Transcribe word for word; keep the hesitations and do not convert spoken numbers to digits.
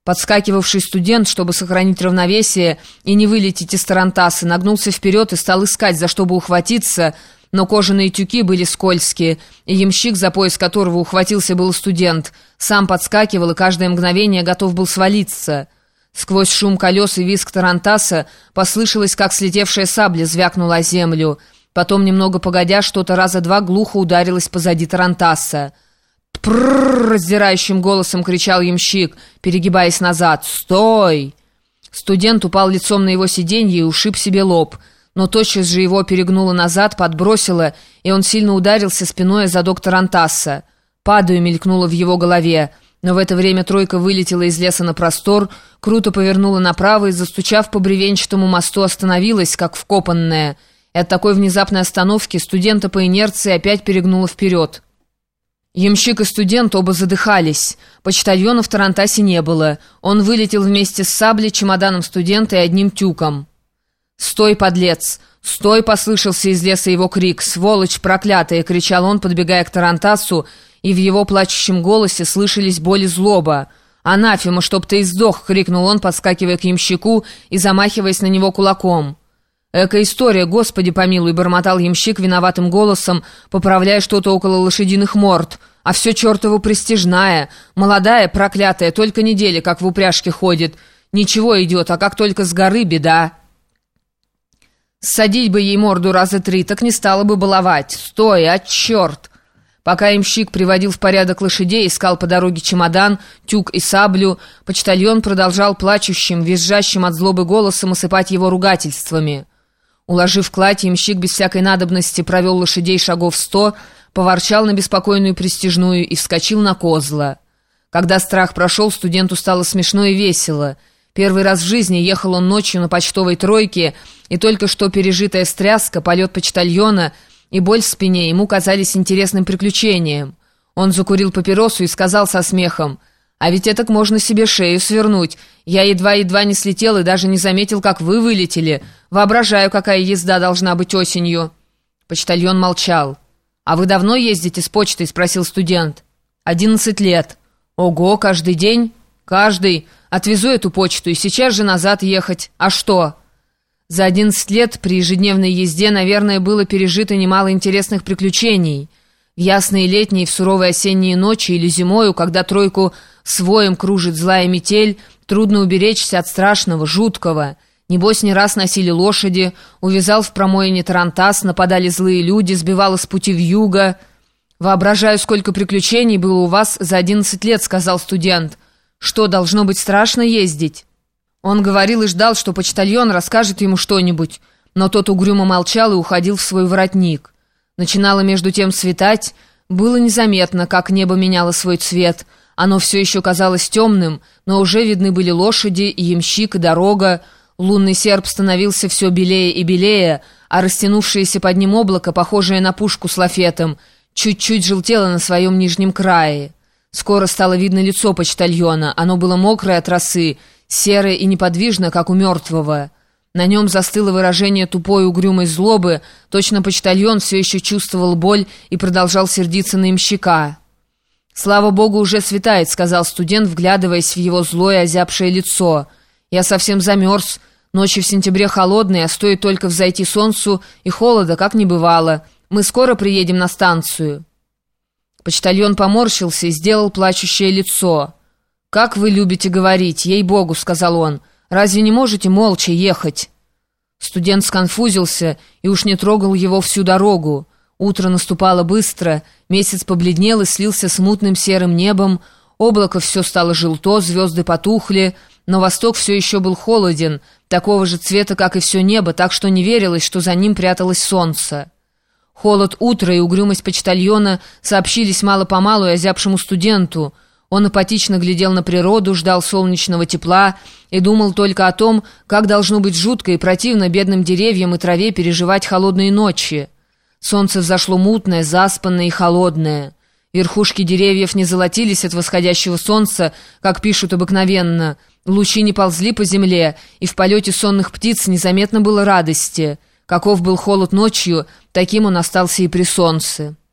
Подскакивавший студент, чтобы сохранить равновесие и не вылететь из тарантаса, нагнулся вперед и стал искать, за что бы ухватиться, но кожаные тюки были скользкие, и ямщик, за пояс которого ухватился был студент, сам подскакивал и каждое мгновение готов был свалиться. Сквозь шум колес и визг тарантаса послышалось, как слетевшая сабля звякнула о землю. Потом, немного погодя, что-то раза два глухо ударилось позади тарантаса. «Пррррр!» — раздирающим голосом кричал ямщик, перегибаясь назад. «Стой!» Студент упал лицом на его сиденье и ушиб себе лоб, но тотчас же его перегнуло назад, подбросило, и он сильно ударился спиной о задок тарантаса. «Падаю!» — мелькнуло в его голове, но в это время тройка вылетела из леса на простор, круто повернула направо и, застучав по бревенчатому мосту, остановилась, как вкопанная, и от такой внезапной остановки студента по инерции опять перегнуло вперед. Ямщик и студент оба задыхались. Почтальона в тарантасе не было. Он вылетел вместе с саблей, чемоданом студента и одним тюком. «Стой, подлец! Стой!» — послышался из леса его крик. «Сволочь проклятая!» — кричал он, подбегая к тарантасу, и в его плачущем голосе слышались боль и злоба. «Анафема, чтоб ты издох!» — крикнул он, подскакивая к ямщику и замахиваясь на него кулаком. «Эка история, Господи помилуй!» — бормотал ямщик виноватым голосом, поправляя что-то около лошадиных морд. «А все чертову престижная, молодая, проклятая, только недели, как в упряжке ходит. Ничего идет, а как только с горы беда. Ссадить бы ей морду раза три, так не стала бы баловать. Стой, а черт!» Пока ямщик приводил в порядок лошадей, искал по дороге чемодан, тюк и саблю, почтальон продолжал плачущим, визжащим от злобы голосом осыпать его ругательствами. Уложив кладь, ямщик без всякой надобности провел лошадей шагов сто, поворчал на беспокойную престижную и вскочил на козла. Когда страх прошел, студенту стало смешно и весело. Первый раз в жизни ехал он ночью на почтовой тройке, и только что пережитая стряска, полет почтальона и боль в спине ему казались интересным приключением. Он закурил папиросу и сказал со смехом: «А ведь этак можно себе шею свернуть. Я едва-едва не слетел и даже не заметил, как вы вылетели. Воображаю, какая езда должна быть осенью». Почтальон молчал. «А вы давно ездите с почтой?» — спросил студент. «Одиннадцать лет». «Ого, каждый день?» «Каждый. Отвезу эту почту и сейчас же назад ехать. А что?» За одиннадцать лет при ежедневной езде, наверное, было пережито немало интересных приключений. В ясные летние, в суровые осенние ночи или зимою, когда тройку своем кружит злая метель, трудно уберечься от страшного, жуткого. Небось, не раз носили лошади, увязал в промоине тарантас, нападали злые люди, сбивало с пути вьюга. «Воображаю, сколько приключений было у вас за одиннадцать лет», — сказал студент. «Что, должно быть страшно ездить?» Он говорил и ждал, что почтальон расскажет ему что-нибудь, но тот угрюмо молчал и уходил в свой воротник. Начинало между тем светать, было незаметно, как небо меняло свой цвет. Оно все еще казалось темным, но уже видны были лошади, и ямщик, и дорога. Лунный серп становился все белее и белее, а растянувшееся под ним облако, похожее на пушку с лафетом, чуть-чуть желтело на своем нижнем крае. Скоро стало видно лицо почтальона. Оно было мокрое от росы, серое и неподвижно, как у мертвого. На нем застыло выражение тупой угрюмой злобы, точно почтальон все еще чувствовал боль и продолжал сердиться на ямщика. «Слава богу, уже светает», — сказал студент, вглядываясь в его злое озябшее лицо. «Я совсем замерз. Ночи в сентябре холодные, а стоит только взойти солнцу, и холода как не бывало. Мы скоро приедем на станцию». Почтальон поморщился и сделал плачущее лицо. «Как вы любите говорить, ей-богу», — сказал он. «Разве не можете молча ехать?» Студент сконфузился и уж не трогал его всю дорогу. Утро наступало быстро, месяц побледнел и слился с мутным серым небом, облако все стало желто, звезды потухли, но восток все еще был холоден, такого же цвета, как и все небо, так что не верилось, что за ним пряталось солнце. Холод утра и угрюмость почтальона сообщились мало-помалу и озябшему студенту. Он апатично глядел на природу, ждал солнечного тепла и думал только о том, как должно быть жутко и противно бедным деревьям и траве переживать холодные ночи. Солнце взошло мутное, заспанное и холодное. Верхушки деревьев не золотились от восходящего солнца, как пишут обыкновенно. Лучи не ползли по земле, и в полете сонных птиц незаметно было радости. Каков был холод ночью, таким он остался и при солнце.